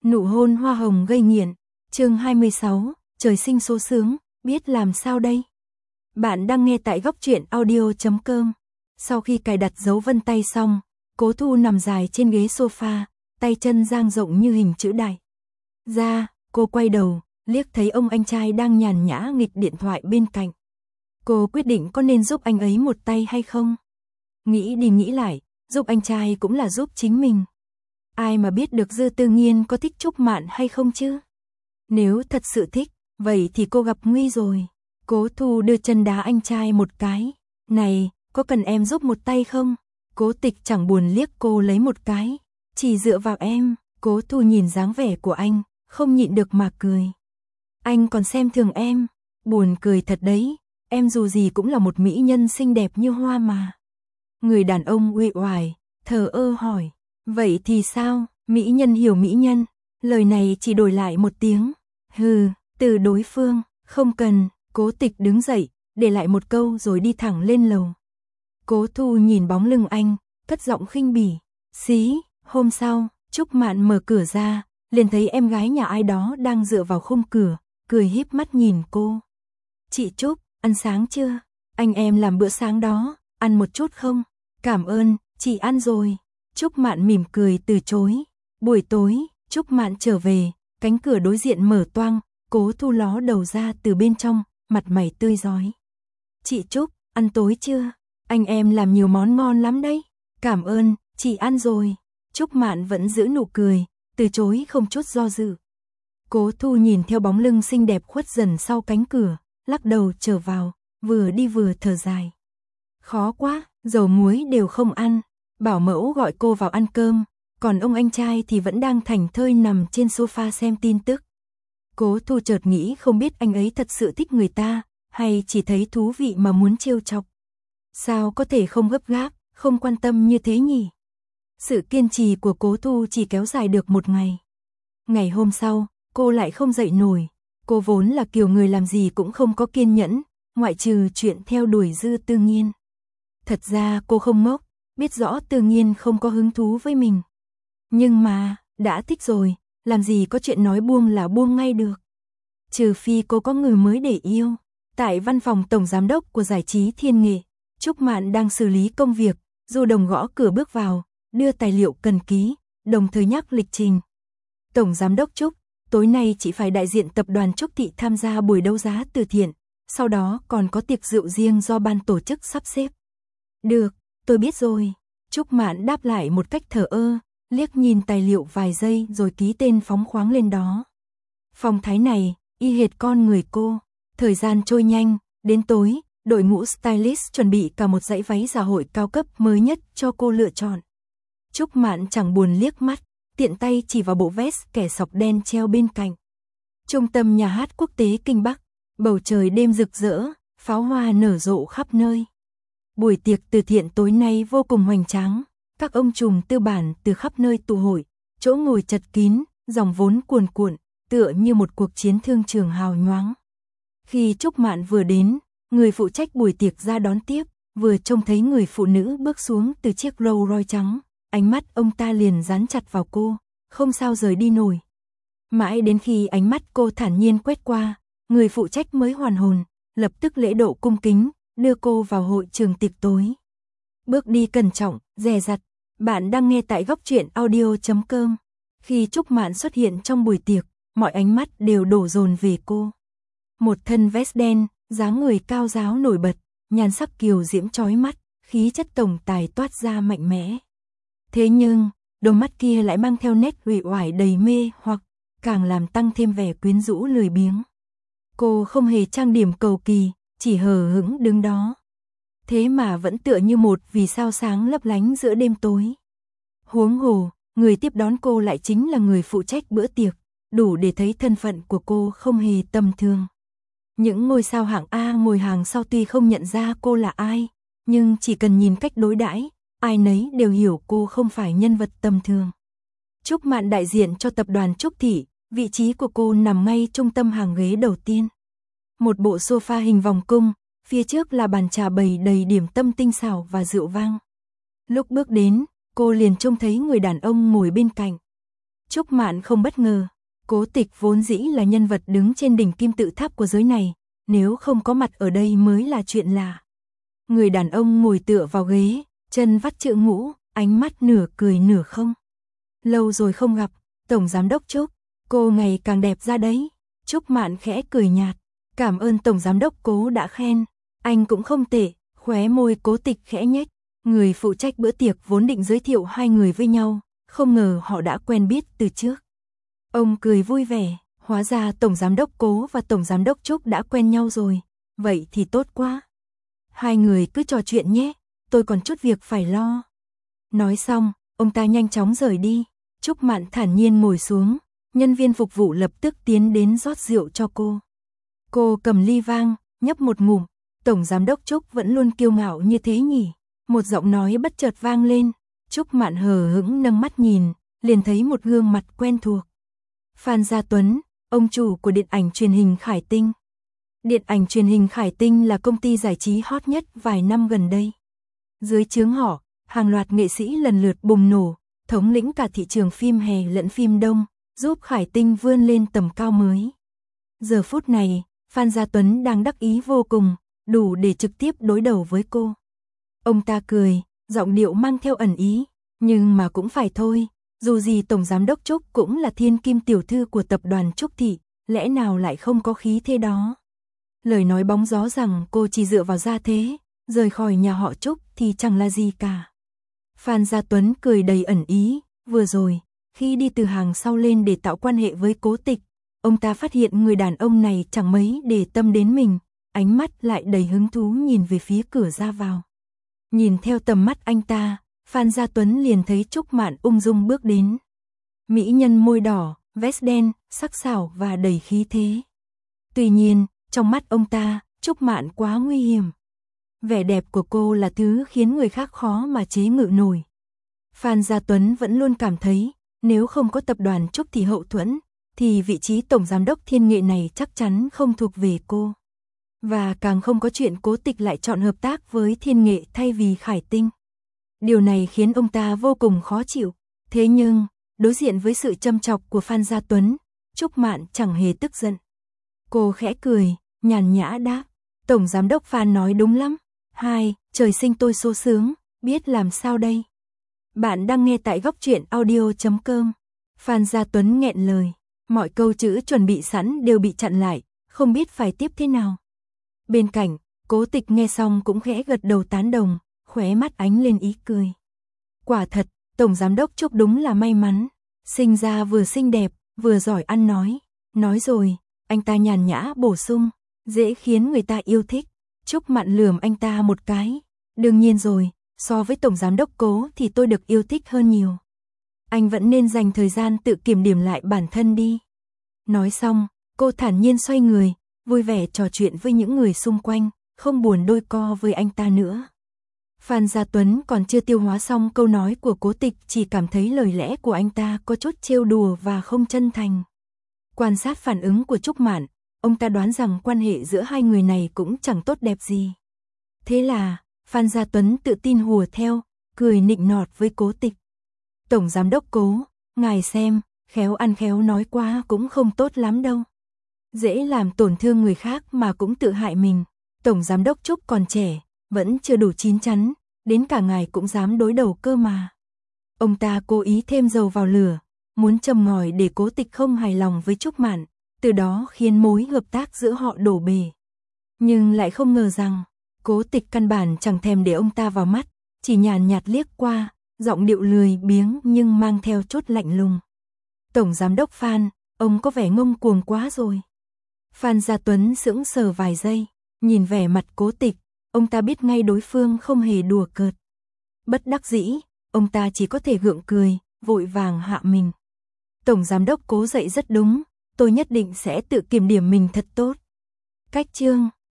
Nụ hôn hoa hồng gây nghiện. Chương 26, trời sinh số sướng, biết làm sao đây? Bạn đang nghe tại góc truyện audio.com. Sau khi cài đặt dấu vân tay xong, Cố Thu nằm dài trên ghế sofa, tay chân dang rộng như hình chữ đại. Cô quay đầu, liếc thấy ông anh trai đang nhàn nhã nghịch điện thoại bên cạnh. Cô quyết định có nên giúp anh ấy một tay hay không? Nghĩ đi nghĩ lại, giúp anh trai cũng là giúp chính mình. Ai mà biết được Dư Tư Nghiên có thích Trúc Mạn hay không chứ? Nếu thật sự thích, vậy thì cô gặp nguy rồi. Cố Thu đưa chân đá anh trai một cái. Này, có cần em giúp một tay không? Cố Tịch chẳng buồn liếc cô lấy một cái. Chỉ dựa vào em. Cố Thu nhìn dáng vẻ của anh, không nhịn được mà cười. Anh còn xem thường em. Buồn cười thật đấy. Em dù gì cũng là một mỹ nhân xinh đẹp như hoa mà. Người đàn ông uể oải, thờ ơ hỏi. Vậy thì sao? Mỹ nhân hiểu mỹ nhân. Lời này chỉ đổi lại một tiếng. Hừ, từ đối phương. Không cần. Cố Tịch đứng dậy, để lại một câu rồi đi thẳng lên lầu. Cố Thu nhìn bóng lưng anh, cất giọng khinh bỉ. Xí. Hôm sau, Trúc Mạn mở cửa ra, liền thấy em gái nhà ai đó đang dựa vào khung cửa, cười híp mắt nhìn cô. Chị Trúc, ăn sáng chưa? Anh em làm bữa sáng đó, ăn một chút không? Cảm ơn, chị ăn rồi. Trúc Mạn mỉm cười từ chối. Buổi tối, Trúc Mạn trở về, cánh cửa đối diện mở toang, Cố Thu ló đầu ra từ bên trong, mặt mày tươi rói. Chị Trúc, ăn tối chưa? Anh em làm nhiều món ngon lắm đấy. Cảm ơn, chị ăn rồi. Trúc Mạn vẫn giữ nụ cười, từ chối không chút do dự. Cố Thu nhìn theo bóng lưng xinh đẹp khuất dần sau cánh cửa, lắc đầu trở vào, vừa đi vừa thở dài. Khó quá, dầu muối đều không ăn. Bảo mẫu gọi cô vào ăn cơm, còn ông anh trai thì vẫn đang thảnh thơi nằm trên sofa xem tin tức. Cố Thu chợt nghĩ không biết anh ấy thật sự thích người ta, hay chỉ thấy thú vị mà muốn trêu chọc. Sao có thể không gấp gáp, không quan tâm như thế nhỉ? Sự kiên trì của Cố Thu chỉ kéo dài được một ngày. Ngày hôm sau, cô lại không dậy nổi. Cô vốn là kiểu người làm gì cũng không có kiên nhẫn, ngoại trừ chuyện theo đuổi Dư Tư Nghiên. Thật ra cô không ngốc, biết rõ Tư Nghiên không có hứng thú với mình. Nhưng mà, đã thích rồi, làm gì có chuyện nói buông là buông ngay được. Trừ phi cô có người mới để yêu. Tại văn phòng tổng giám đốc của giải trí Thiên Nghệ, Trúc Mạn đang xử lý công việc, Du Đồng gõ cửa bước vào, đưa tài liệu cần ký, đồng thời nhắc lịch trình. Tổng giám đốc Trúc, tối nay chị phải đại diện tập đoàn Trúc Thị tham gia buổi đấu giá từ thiện, sau đó còn có tiệc rượu riêng do ban tổ chức sắp xếp. Được, tôi biết rồi. Trúc Mạn đáp lại một cách thờ ơ, liếc nhìn tài liệu vài giây rồi ký tên phóng khoáng lên đó. Phong thái này, y hệt con người cô. Thời gian trôi nhanh, đến tối, đội ngũ stylist chuẩn bị cả một dãy váy dạ hội cao cấp mới nhất cho cô lựa chọn. Trúc Mạn chẳng buồn liếc mắt, tiện tay chỉ vào bộ vest kẻ sọc đen treo bên cạnh. Trung tâm nhà hát quốc tế Kinh Bắc, bầu trời đêm rực rỡ, pháo hoa nở rộ khắp nơi. Buổi tiệc từ thiện tối nay vô cùng hoành tráng, các ông trùm tư bản từ khắp nơi tụ hội, chỗ ngồi chật kín, dòng vốn cuồn cuộn, tựa như một cuộc chiến thương trường hào nhoáng. Khi Trúc Mạn vừa đến, người phụ trách buổi tiệc ra đón tiếp, vừa trông thấy người phụ nữ bước xuống từ chiếc Rolls Royce trắng, ánh mắt ông ta liền dán chặt vào cô, không sao rời đi nổi. Mãi đến khi ánh mắt cô thản nhiên quét qua, người phụ trách mới hoàn hồn, lập tức lễ độ cung kính, đưa cô vào hội trường tiệc tối. Bước đi cẩn trọng, dè dặt. Bạn đang nghe tại góc truyện audio.com. Khi Trúc Mạn xuất hiện trong buổi tiệc, mọi ánh mắt đều đổ dồn về cô. Một thân vest đen, dáng người cao ráo nổi bật, nhan sắc kiều diễm chói mắt, khí chất tổng tài toát ra mạnh mẽ. Thế nhưng, đôi mắt kia lại mang theo nét uể oải đầy mê hoặc, càng làm tăng thêm vẻ quyến rũ lười biếng. Cô không hề trang điểm cầu kỳ, chỉ hờ hững đứng đó. Thế mà vẫn tựa như một vì sao sáng lấp lánh giữa đêm tối. Huống hồ, người tiếp đón cô lại chính là người phụ trách bữa tiệc, đủ để thấy thân phận của cô không hề tầm thường. Những ngôi sao hạng A ngồi hàng sau tuy không nhận ra cô là ai, nhưng chỉ cần nhìn cách đối đãi, ai nấy đều hiểu cô không phải nhân vật tầm thường. Trúc Mạn đại diện cho tập đoàn Trúc Thị, vị trí của cô nằm ngay trung tâm hàng ghế đầu tiên. Một bộ sofa hình vòng cung, phía trước là bàn trà bày đầy điểm tâm tinh xảo và rượu vang. Lúc bước đến, cô liền trông thấy người đàn ông ngồi bên cạnh. Trúc Mạn không bất ngờ. Cố Tịch vốn dĩ là nhân vật đứng trên đỉnh kim tự tháp của giới này, nếu không có mặt ở đây mới là chuyện lạ. Người đàn ông ngồi tựa vào ghế, chân vắt chữ ngũ, ánh mắt nửa cười nửa không. Lâu rồi không gặp, Tổng Giám đốc Trúc, cô ngày càng đẹp ra đấy. Trúc Mạn khẽ cười nhạt, cảm ơn Tổng Giám đốc Cố đã khen, anh cũng không tệ, khóe môi Cố Tịch khẽ nhếch. Người phụ trách bữa tiệc vốn định giới thiệu hai người với nhau, không ngờ họ đã quen biết từ trước. Ông cười vui vẻ, hóa ra Tổng Giám đốc Cố và Tổng Giám đốc Trúc đã quen nhau rồi, vậy thì tốt quá. Hai người cứ trò chuyện nhé, tôi còn chút việc phải lo. Nói xong, ông ta nhanh chóng rời đi. Trúc Mạn thản nhiên ngồi xuống, nhân viên phục vụ lập tức tiến đến rót rượu cho cô. Cô cầm ly vang, nhấp một ngụm, Tổng Giám đốc Trúc vẫn luôn kiêu ngạo như thế nhỉ? Một giọng nói bất chợt vang lên, Trúc Mạn hờ hững nâng mắt nhìn, liền thấy một gương mặt quen thuộc. Phan Gia Tuấn, ông chủ của điện ảnh truyền hình Khải Tinh. Điện ảnh truyền hình Khải Tinh là công ty giải trí hot nhất vài năm gần đây. Dưới trướng họ, hàng loạt nghệ sĩ lần lượt bùng nổ, thống lĩnh cả thị trường phim hè lẫn phim đông, giúp Khải Tinh vươn lên tầm cao mới. Giờ phút này, Phan Gia Tuấn đang đắc ý vô cùng, đủ để trực tiếp đối đầu với cô. Ông ta cười, giọng điệu mang theo ẩn ý, nhưng mà cũng phải thôi, dù gì Tổng Giám đốc Trúc cũng là thiên kim tiểu thư của tập đoàn Trúc Thị, lẽ nào lại không có khí thế đó. Lời nói bóng gió rằng cô chỉ dựa vào gia thế, rời khỏi nhà họ Trúc thì chẳng là gì cả. Phan Gia Tuấn cười đầy ẩn ý, vừa rồi, khi đi từ hàng sau lên để tạo quan hệ với Cố Tịch, ông ta phát hiện người đàn ông này chẳng mấy để tâm đến mình, ánh mắt lại đầy hứng thú nhìn về phía cửa ra vào. Nhìn theo tầm mắt anh ta, Phan Gia Tuấn liền thấy Trúc Mạn ung dung bước đến. Mỹ nhân môi đỏ, vest đen, sắc sảo và đầy khí thế. Tuy nhiên, trong mắt ông ta, Trúc Mạn quá nguy hiểm. Vẻ đẹp của cô là thứ khiến người khác khó mà chế ngự nổi. Phan Gia Tuấn vẫn luôn cảm thấy, nếu không có tập đoàn Trúc Thị hậu thuẫn, thì vị trí Tổng Giám đốc Thiên Nghệ này chắc chắn không thuộc về cô. Và càng không có chuyện Cố Tịch lại chọn hợp tác với Thiên Nghệ thay vì Khải Tinh. Điều này khiến ông ta vô cùng khó chịu. Thế nhưng, đối diện với sự châm chọc của Phan Gia Tuấn, Trúc Mạn chẳng hề tức giận. Cô khẽ cười, nhàn nhã đáp, Tổng Giám đốc Phan nói đúng lắm. Trời sinh tôi số sướng, biết làm sao đây. Bạn đang nghe tại Góc Truyện Audio.com. Phan Gia Tuấn nghẹn lời, mọi câu chữ chuẩn bị sẵn đều bị chặn lại, không biết phải tiếp thế nào. Bên cạnh, Cố Tịch nghe xong cũng khẽ gật đầu tán đồng, khóe mắt ánh lên ý cười. Quả thật, Tổng Giám đốc Trúc đúng là may mắn, sinh ra vừa xinh đẹp, vừa giỏi ăn nói. Nói rồi, anh ta nhàn nhã bổ sung, dễ khiến người ta yêu thích. Trúc Mạn lườm anh ta một cái. Đương nhiên rồi, so với Tổng Giám đốc Cố thì tôi được yêu thích hơn nhiều. Anh vẫn nên dành thời gian tự kiểm điểm lại bản thân đi. Nói xong, cô thản nhiên xoay người, vui vẻ trò chuyện với những người xung quanh, không buồn đôi co với anh ta nữa. Phan Gia Tuấn còn chưa tiêu hóa xong câu nói của Cố Tịch, chỉ cảm thấy lời lẽ của anh ta có chút trêu đùa và không chân thành. Quan sát phản ứng của Trúc Mạn, ông ta đoán rằng quan hệ giữa hai người này cũng chẳng tốt đẹp gì. Thế là, Phan Gia Tuấn tự tin hùa theo, cười nịnh nọt với Cố Tịch. Tổng Giám đốc Cố, ngài xem, khéo ăn khéo nói quá cũng không tốt lắm đâu. Dễ làm tổn thương người khác mà cũng tự hại mình. Tổng Giám đốc Trúc còn trẻ, vẫn chưa đủ chín chắn, đến cả ngài cũng dám đối đầu cơ mà. Ông ta cố ý thêm dầu vào lửa, muốn châm ngòi để Cố Tịch không hài lòng với Trúc Mạn, từ đó khiến mối hợp tác giữa họ đổ bể. Nhưng lại không ngờ rằng, Cố Tịch căn bản chẳng thèm để ông ta vào mắt, chỉ nhàn nhạt liếc qua, giọng điệu lười biếng nhưng mang theo chút lạnh lùng. Tổng Giám đốc Phan, ông có vẻ ngông cuồng quá rồi. Phan Gia Tuấn sững sờ vài giây, nhìn vẻ mặt Cố Tịch, ông ta biết ngay đối phương không hề đùa cợt. Bất đắc dĩ, ông ta chỉ có thể gượng cười, vội vàng hạ mình. Tổng Giám đốc Cố dạy rất đúng, tôi nhất định sẽ tự kiểm điểm mình thật tốt. Cách chương